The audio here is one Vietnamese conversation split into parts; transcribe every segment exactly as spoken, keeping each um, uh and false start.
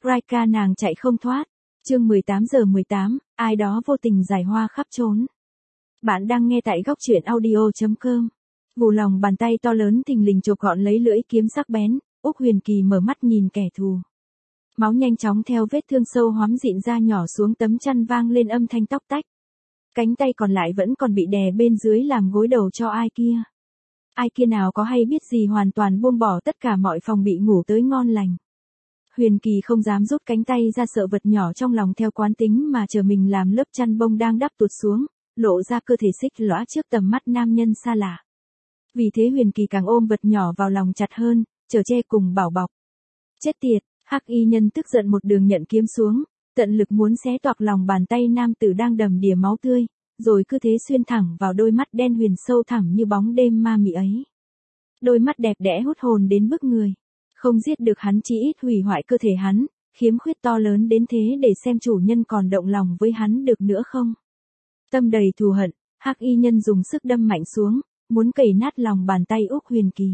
Raika nàng chạy không thoát. Chương mười tám giờ mười tám, ai đó vô tình giải hoa khắp trốn. Bạn đang nghe tại góc truyện audio chấm com. Vù lòng bàn tay to lớn thình lình chộp gọn lấy lưỡi kiếm sắc bén, Úc Huyền Kỳ mở mắt nhìn kẻ thù. Máu nhanh chóng theo vết thương sâu hoắm dịn ra nhỏ xuống tấm chăn vang lên âm thanh tóc tách. Cánh tay còn lại vẫn còn bị đè bên dưới làm gối đầu cho ai kia. Ai kia nào có hay biết gì hoàn toàn buông bỏ tất cả mọi phòng bị ngủ tới ngon lành. Huyền Kỳ không dám rút cánh tay ra sợ vật nhỏ trong lòng theo quán tính mà chờ mình làm lớp chăn bông đang đắp tuột xuống, lộ ra cơ thể xích lõa trước tầm mắt nam nhân xa lạ. Vì thế Huyền Kỳ càng ôm vật nhỏ vào lòng chặt hơn, chở che cùng bảo bọc. Chết tiệt, Hắc y nhân tức giận một đường nhận kiếm xuống, tận lực muốn xé toạc lòng bàn tay nam tử đang đầm đìa máu tươi, rồi cứ thế xuyên thẳng vào đôi mắt đen huyền sâu thẳm như bóng đêm ma mị ấy. Đôi mắt đẹp đẽ hút hồn đến bức người. Không giết được hắn chỉ ít hủy hoại cơ thể hắn, khiếm khuyết to lớn đến thế để xem chủ nhân còn động lòng với hắn được nữa không. Tâm đầy thù hận, Hắc y nhân dùng sức đâm mạnh xuống, muốn cày nát lòng bàn tay Úc Huyền Kỳ.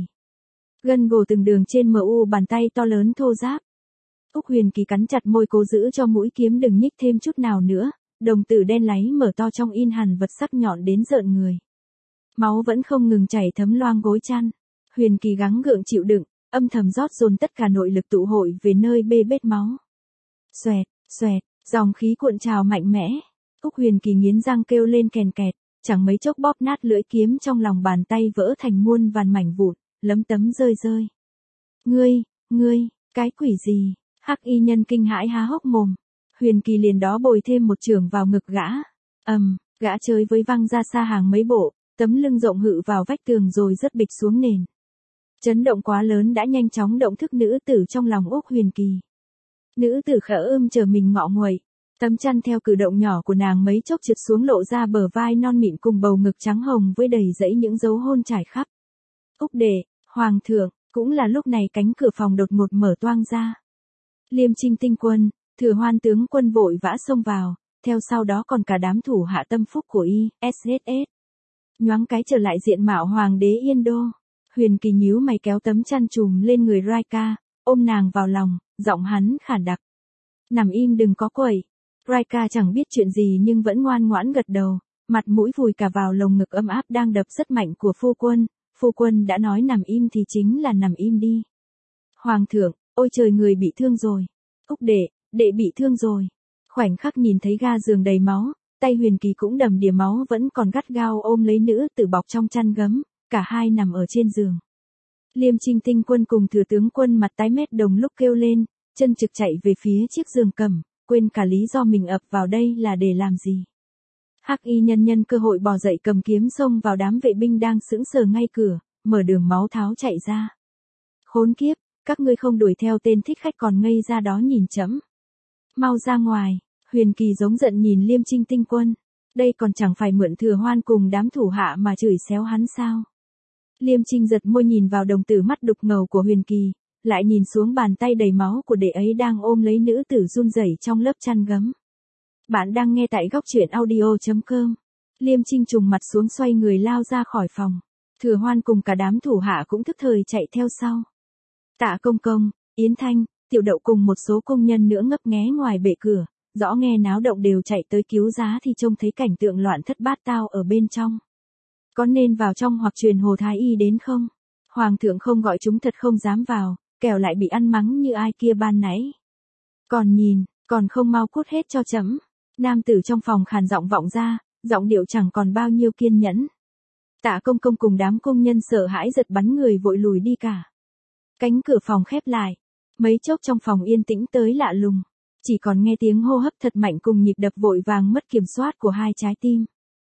Gân gồ từng đường trên mờ u bàn tay to lớn thô ráp. Úc Huyền Kỳ cắn chặt môi cố giữ cho mũi kiếm đừng nhích thêm chút nào nữa, đồng tử đen láy mở to trong in hằn vật sắc nhọn đến rợn người. Máu vẫn không ngừng chảy thấm loang gối chăn. Huyền Kỳ gắng gượng chịu đựng, âm thầm rót dồn tất cả nội lực tụ hội về nơi bê bết máu. Xoẹt, xoẹt, dòng khí cuộn trào mạnh mẽ. Úc Huyền Kỳ nghiến răng kêu lên kèn kẹt, chẳng mấy chốc bóp nát lưỡi kiếm trong lòng bàn tay vỡ thành muôn vàn mảnh vụn, lấm tấm rơi rơi. Ngươi, ngươi, cái quỷ gì? Hắc y nhân kinh hãi há hốc mồm. Huyền Kỳ liền đó bồi thêm một chưởng vào ngực gã. Ầm, um, gã chơi với văng ra xa hàng mấy bộ, tấm lưng rộng hự vào vách tường rồi rớt bịch xuống nền. Chấn động quá lớn đã nhanh chóng động thức nữ tử trong lòng Úc Huyền Kỳ. Nữ tử khẽ ưm chờ mình ngọ nguậy, tấm chăn theo cử động nhỏ của nàng mấy chốc trượt xuống lộ ra bờ vai non mịn cùng bầu ngực trắng hồng với đầy dẫy những dấu hôn trải khắp. Úc đệ, hoàng thượng, cũng là lúc này cánh cửa phòng đột ngột mở toang ra. Liêm Trinh tinh quân, Thừa Hoan tướng quân vội vã xông vào, theo sau đó còn cả đám thủ hạ tâm phúc của y, ét ét ét. Nhoáng cái trở lại diện mạo hoàng đế Yên Đô. Huyền Kỳ nhíu mày kéo tấm chăn trùm lên người Raika, ôm nàng vào lòng, giọng hắn khản đặc. Nằm im đừng có quậy. Raika chẳng biết chuyện gì nhưng vẫn ngoan ngoãn gật đầu, mặt mũi vùi cả vào lồng ngực ấm áp đang đập rất mạnh của phu quân. Phu quân đã nói nằm im thì chính là nằm im đi. Hoàng thượng, ôi trời người bị thương rồi. Úc đệ, đệ bị thương rồi. Khoảnh khắc nhìn thấy ga giường đầy máu, tay Huyền Kỳ cũng đầm đìa máu vẫn còn gắt gao ôm lấy nữ tử bọc trong chăn gấm, cả hai nằm ở trên giường. Liêm Trinh tinh quân cùng Thừa tướng quân mặt tái mét đồng lúc kêu lên, chân trực chạy về phía chiếc giường cầm, quên cả lý do mình ập vào đây là để làm gì. Hắc y nhân nhân cơ hội bò dậy cầm kiếm xông vào đám vệ binh đang sững sờ ngay cửa, mở đường máu tháo chạy ra. Khốn kiếp, các ngươi không đuổi theo tên thích khách còn ngây ra đó nhìn chẫm. Mau ra ngoài. Huyền Kỳ giống giận nhìn Liêm Trinh tinh quân. Đây còn chẳng phải mượn Thừa Hoan cùng đám thủ hạ mà chửi xéo hắn sao. Liêm Trinh giật môi nhìn vào đồng tử mắt đục ngầu của Huyền Kỳ, lại nhìn xuống bàn tay đầy máu của đệ ấy đang ôm lấy nữ tử run rẩy trong lớp chăn gấm. Bạn đang nghe tại góc truyện audio chấm com. Liêm Trinh trùng mặt xuống xoay người lao ra khỏi phòng. Thừa Hoan cùng cả đám thủ hạ cũng thức thời chạy theo sau. Tạ Công Công, Yến Thanh, Tiểu Đậu cùng một số công nhân nữa ngấp nghé ngoài bệ cửa, rõ nghe náo động đều chạy tới cứu giá thì trông thấy cảnh tượng loạn thất bát tao ở bên trong. Có nên vào trong hoặc truyền Hồ Thái Y đến không? Hoàng thượng không gọi chúng thật không dám vào, kẻo lại bị ăn mắng như ai kia ban nãy. Còn nhìn, còn không mau cút hết cho chấm. Nam tử trong phòng khàn giọng vọng ra, giọng điệu chẳng còn bao nhiêu kiên nhẫn. Tạ Công Công cùng đám công nhân sợ hãi giật bắn người vội lùi đi cả. Cánh cửa phòng khép lại, mấy chốc trong phòng yên tĩnh tới lạ lùng, chỉ còn nghe tiếng hô hấp thật mạnh cùng nhịp đập vội vàng mất kiểm soát của hai trái tim.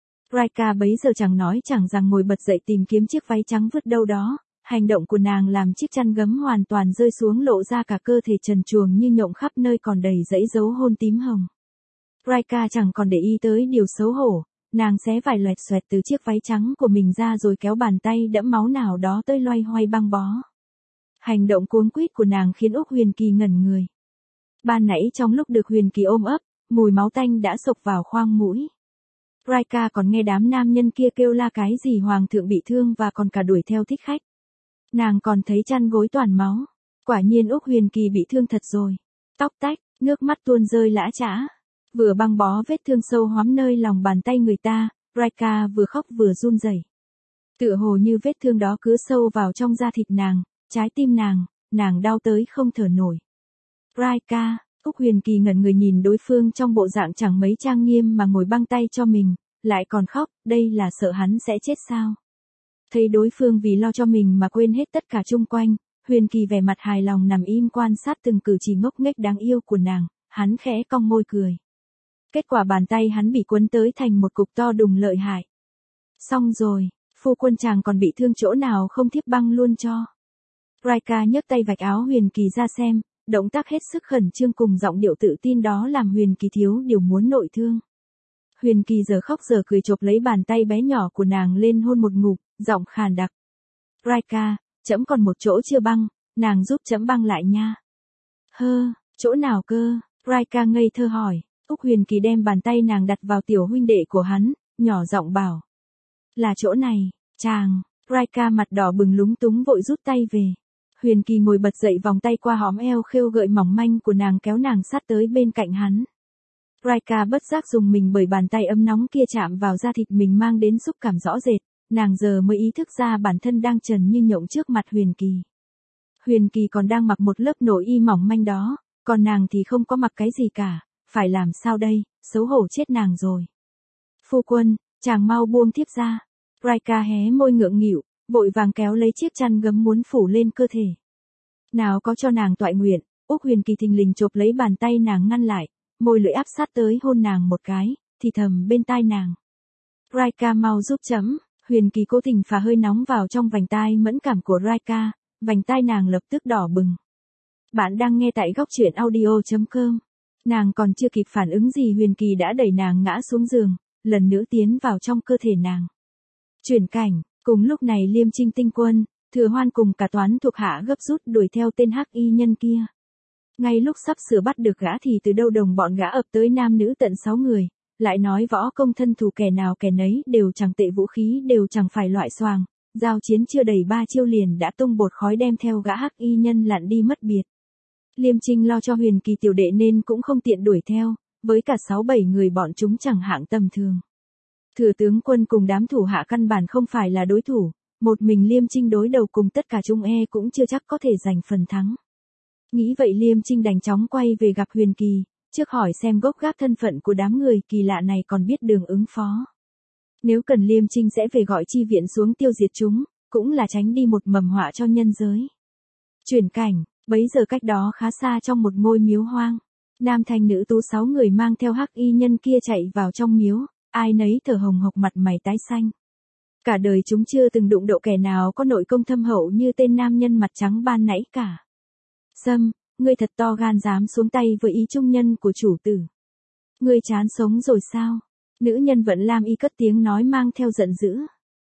Raika bấy giờ chẳng nói chẳng rằng ngồi bật dậy tìm kiếm chiếc váy trắng vứt đâu đó, hành động của nàng làm chiếc chăn gấm hoàn toàn rơi xuống lộ ra cả cơ thể trần truồng như nhộng khắp nơi còn đầy dãy dấu hôn tím hồng. Raika chẳng còn để ý tới điều xấu hổ, nàng xé vài loẹt xoẹt từ chiếc váy trắng của mình ra rồi kéo bàn tay đẫm máu nào đó tới loay hoay băng bó. Hành động cuống quýt của nàng khiến Úc Huyền Kỳ ngẩn người. Ban nãy trong lúc được Huyền Kỳ ôm ấp, mùi máu tanh đã xộc vào khoang mũi. Raika còn nghe đám nam nhân kia kêu la cái gì hoàng thượng bị thương và còn cả đuổi theo thích khách. Nàng còn thấy chăn gối toàn máu. Quả nhiên Úc Huyền Kỳ bị thương thật rồi. Tóc tách, nước mắt tuôn rơi lã chã. Vừa băng bó vết thương sâu hoắm nơi lòng bàn tay người ta, Raika vừa khóc vừa run rẩy. Tựa hồ như vết thương đó cứ sâu vào trong da thịt nàng, trái tim nàng, nàng đau tới không thở nổi. Raika, Úc Huyền Kỳ ngẩn người nhìn đối phương trong bộ dạng chẳng mấy trang nghiêm mà ngồi băng tay cho mình, lại còn khóc, đây là sợ hắn sẽ chết sao? Thấy đối phương vì lo cho mình mà quên hết tất cả chung quanh, Huyền Kỳ vẻ mặt hài lòng nằm im quan sát từng cử chỉ ngốc nghếch đáng yêu của nàng, hắn khẽ cong môi cười. Kết quả bàn tay hắn bị cuốn tới thành một cục to đùng lợi hại. Xong rồi, phu quân chàng còn bị thương chỗ nào không thiếp băng luôn cho. Raika nhấc tay vạch áo Huyền Kỳ ra xem, động tác hết sức khẩn trương cùng giọng điệu tự tin đó làm Huyền Kỳ thiếu điều muốn nội thương. Huyền Kỳ giờ khóc giờ cười chộp lấy bàn tay bé nhỏ của nàng lên hôn một ngụm, giọng khàn đặc. Raika, trẫm còn một chỗ chưa băng, nàng giúp trẫm băng lại nha. Hơ, chỗ nào cơ? Raika ngây thơ hỏi. Úc Huyền Kỳ đem bàn tay nàng đặt vào tiểu huynh đệ của hắn, nhỏ giọng bảo. Là chỗ này, chàng. Raika mặt đỏ bừng lúng túng vội rút tay về. Huyền Kỳ ngồi bật dậy vòng tay qua hõm eo khêu gợi mỏng manh của nàng kéo nàng sát tới bên cạnh hắn. Raika bất giác dùng mình bởi bàn tay ấm nóng kia chạm vào da thịt mình mang đến xúc cảm rõ rệt, nàng giờ mới ý thức ra bản thân đang trần như nhộng trước mặt Huyền Kỳ. Huyền Kỳ còn đang mặc một lớp nội y mỏng manh đó, còn nàng thì không có mặc cái gì cả, phải làm sao đây, xấu hổ chết nàng rồi. Phu quân, chàng mau buông thiếp ra. Raika hé môi ngượng nghịu, vội vàng kéo lấy chiếc chăn gấm muốn phủ lên cơ thể. Nào có cho nàng toại nguyện, Úc Huyền Kỳ thình lình chộp lấy bàn tay nàng ngăn lại, môi lưỡi áp sát tới hôn nàng một cái, thì thầm bên tai nàng. Raika mau giúp chấm. Huyền Kỳ cố tình phả hơi nóng vào trong vành tai mẫn cảm của Raika, vành tai nàng lập tức đỏ bừng. Bạn đang nghe tại góc truyện audio chấm com. Nàng còn chưa kịp phản ứng gì Huyền Kỳ đã đẩy nàng ngã xuống giường, lần nữa tiến vào trong cơ thể nàng. Chuyển cảnh, cùng lúc này Liêm Trinh tinh quân, Thừa Hoan cùng cả toán thuộc hạ gấp rút đuổi theo tên hắc y nhân kia. Ngay lúc sắp sửa bắt được gã thì từ đâu đồng bọn gã ập tới nam nữ tận sáu người, lại nói võ công thân thủ kẻ nào kẻ nấy đều chẳng tệ vũ khí đều chẳng phải loại xoàng, giao chiến chưa đầy ba chiêu liền đã tung bột khói đem theo gã hắc y nhân lặn đi mất biệt. Liêm Trinh lo cho Huyền Kỳ tiểu đệ nên cũng không tiện đuổi theo, với cả sáu bảy người bọn chúng chẳng hạng tầm thường. Thừa tướng quân cùng đám thủ hạ căn bản không phải là đối thủ, một mình Liêm Trinh đối đầu cùng tất cả chúng e cũng chưa chắc có thể giành phần thắng. Nghĩ vậy Liêm Trinh đành chóng quay về gặp Huyền Kỳ, trước hỏi xem gốc gác thân phận của đám người kỳ lạ này còn biết đường ứng phó. Nếu cần Liêm Trinh sẽ về gọi chi viện xuống tiêu diệt chúng, cũng là tránh đi một mầm họa cho nhân giới. Chuyển cảnh, bấy giờ cách đó khá xa trong một ngôi miếu hoang, nam thanh nữ tú sáu người mang theo hắc y nhân kia chạy vào trong miếu, ai nấy thở hồng hộc mặt mày tái xanh. Cả đời chúng chưa từng đụng độ kẻ nào có nội công thâm hậu như tên nam nhân mặt trắng ban nãy cả. Sâm, ngươi thật to gan dám xuống tay với ý trung nhân của chủ tử. Ngươi chán sống rồi sao? Nữ nhân Vận Lam Y cất tiếng nói mang theo giận dữ.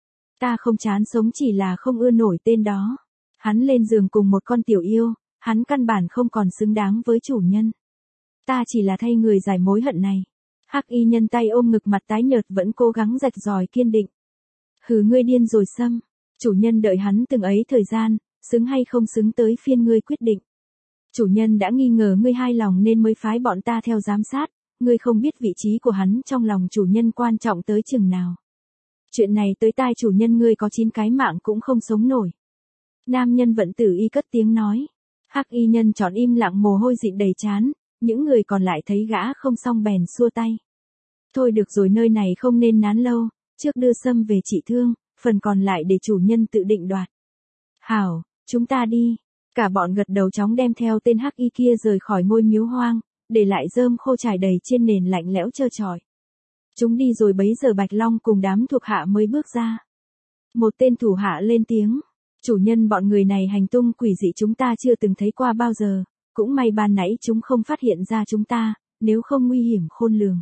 Ta không chán sống chỉ là không ưa nổi tên đó. Hắn lên giường cùng một con tiểu yêu, hắn căn bản không còn xứng đáng với chủ nhân. Ta chỉ là thay người giải mối hận này. Hắc y nhân tay ôm ngực mặt tái nhợt vẫn cố gắng rạch ròi kiên định. Hừ, ngươi điên rồi Sâm. Chủ nhân đợi hắn từng ấy thời gian, xứng hay không xứng tới phiên ngươi quyết định. Chủ nhân đã nghi ngờ ngươi hai lòng nên mới phái bọn ta theo giám sát, ngươi không biết vị trí của hắn trong lòng chủ nhân quan trọng tới chừng nào. Chuyện này tới tai chủ nhân ngươi có chín cái mạng cũng không sống nổi. Nam nhân Vận Tử Y cất tiếng nói. Hắc y nhân tròn im lặng mồ hôi dịn đầy trán, những người còn lại thấy gã không xong bèn xua tay. Thôi được rồi, nơi này không nên nán lâu, trước đưa Sâm về trị thương, phần còn lại để chủ nhân tự định đoạt. Hảo, chúng ta đi. Cả bọn gật đầu chóng đem theo tên hắc y kia rời khỏi ngôi miếu hoang, để lại rơm khô trải đầy trên nền lạnh lẽo trơ trọi. Chúng đi rồi bấy giờ Bạch Long cùng đám thuộc hạ mới bước ra. Một tên thủ hạ lên tiếng. Chủ nhân, bọn người này hành tung quỷ dị chúng ta chưa từng thấy qua bao giờ, cũng may ban nãy chúng không phát hiện ra chúng ta, nếu không nguy hiểm khôn lường.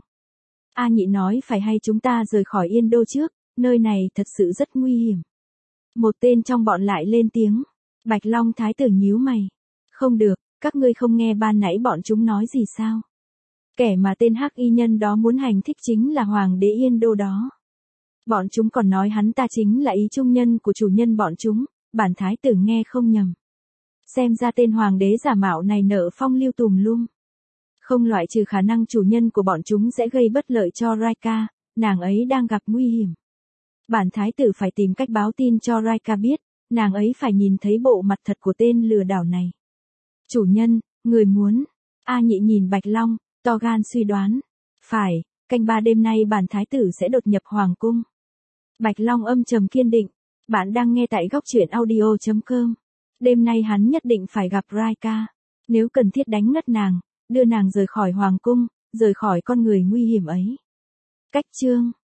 A Nhị nói phải hay chúng ta rời khỏi Yên Đô trước, nơi này thật sự rất nguy hiểm. Một tên trong bọn lại lên tiếng. Bạch Long thái tử nhíu mày. Không được, các ngươi không nghe ban nãy bọn chúng nói gì sao? Kẻ mà tên hắc y nhân đó muốn hành thích chính là hoàng đế Yên Đô đó. Bọn chúng còn nói hắn ta chính là ý trung nhân của chủ nhân bọn chúng, bản thái tử nghe không nhầm. Xem ra tên hoàng đế giả mạo này nợ phong lưu tùm lum. Không loại trừ khả năng chủ nhân của bọn chúng sẽ gây bất lợi cho Raika, nàng ấy đang gặp nguy hiểm. Bản thái tử phải tìm cách báo tin cho Raika biết, nàng ấy phải nhìn thấy bộ mặt thật của tên lừa đảo này. Chủ nhân, người muốn. A Nhị nhìn Bạch Long, to gan suy đoán. Phải, canh ba đêm nay bản thái tử sẽ đột nhập hoàng cung. Bạch Long âm trầm kiên định. Bạn đang nghe tại góc truyện audio chấm com. Đêm nay hắn nhất định phải gặp Raika. Nếu cần thiết đánh ngất nàng, đưa nàng rời khỏi hoàng cung, rời khỏi con người nguy hiểm ấy. Cách chương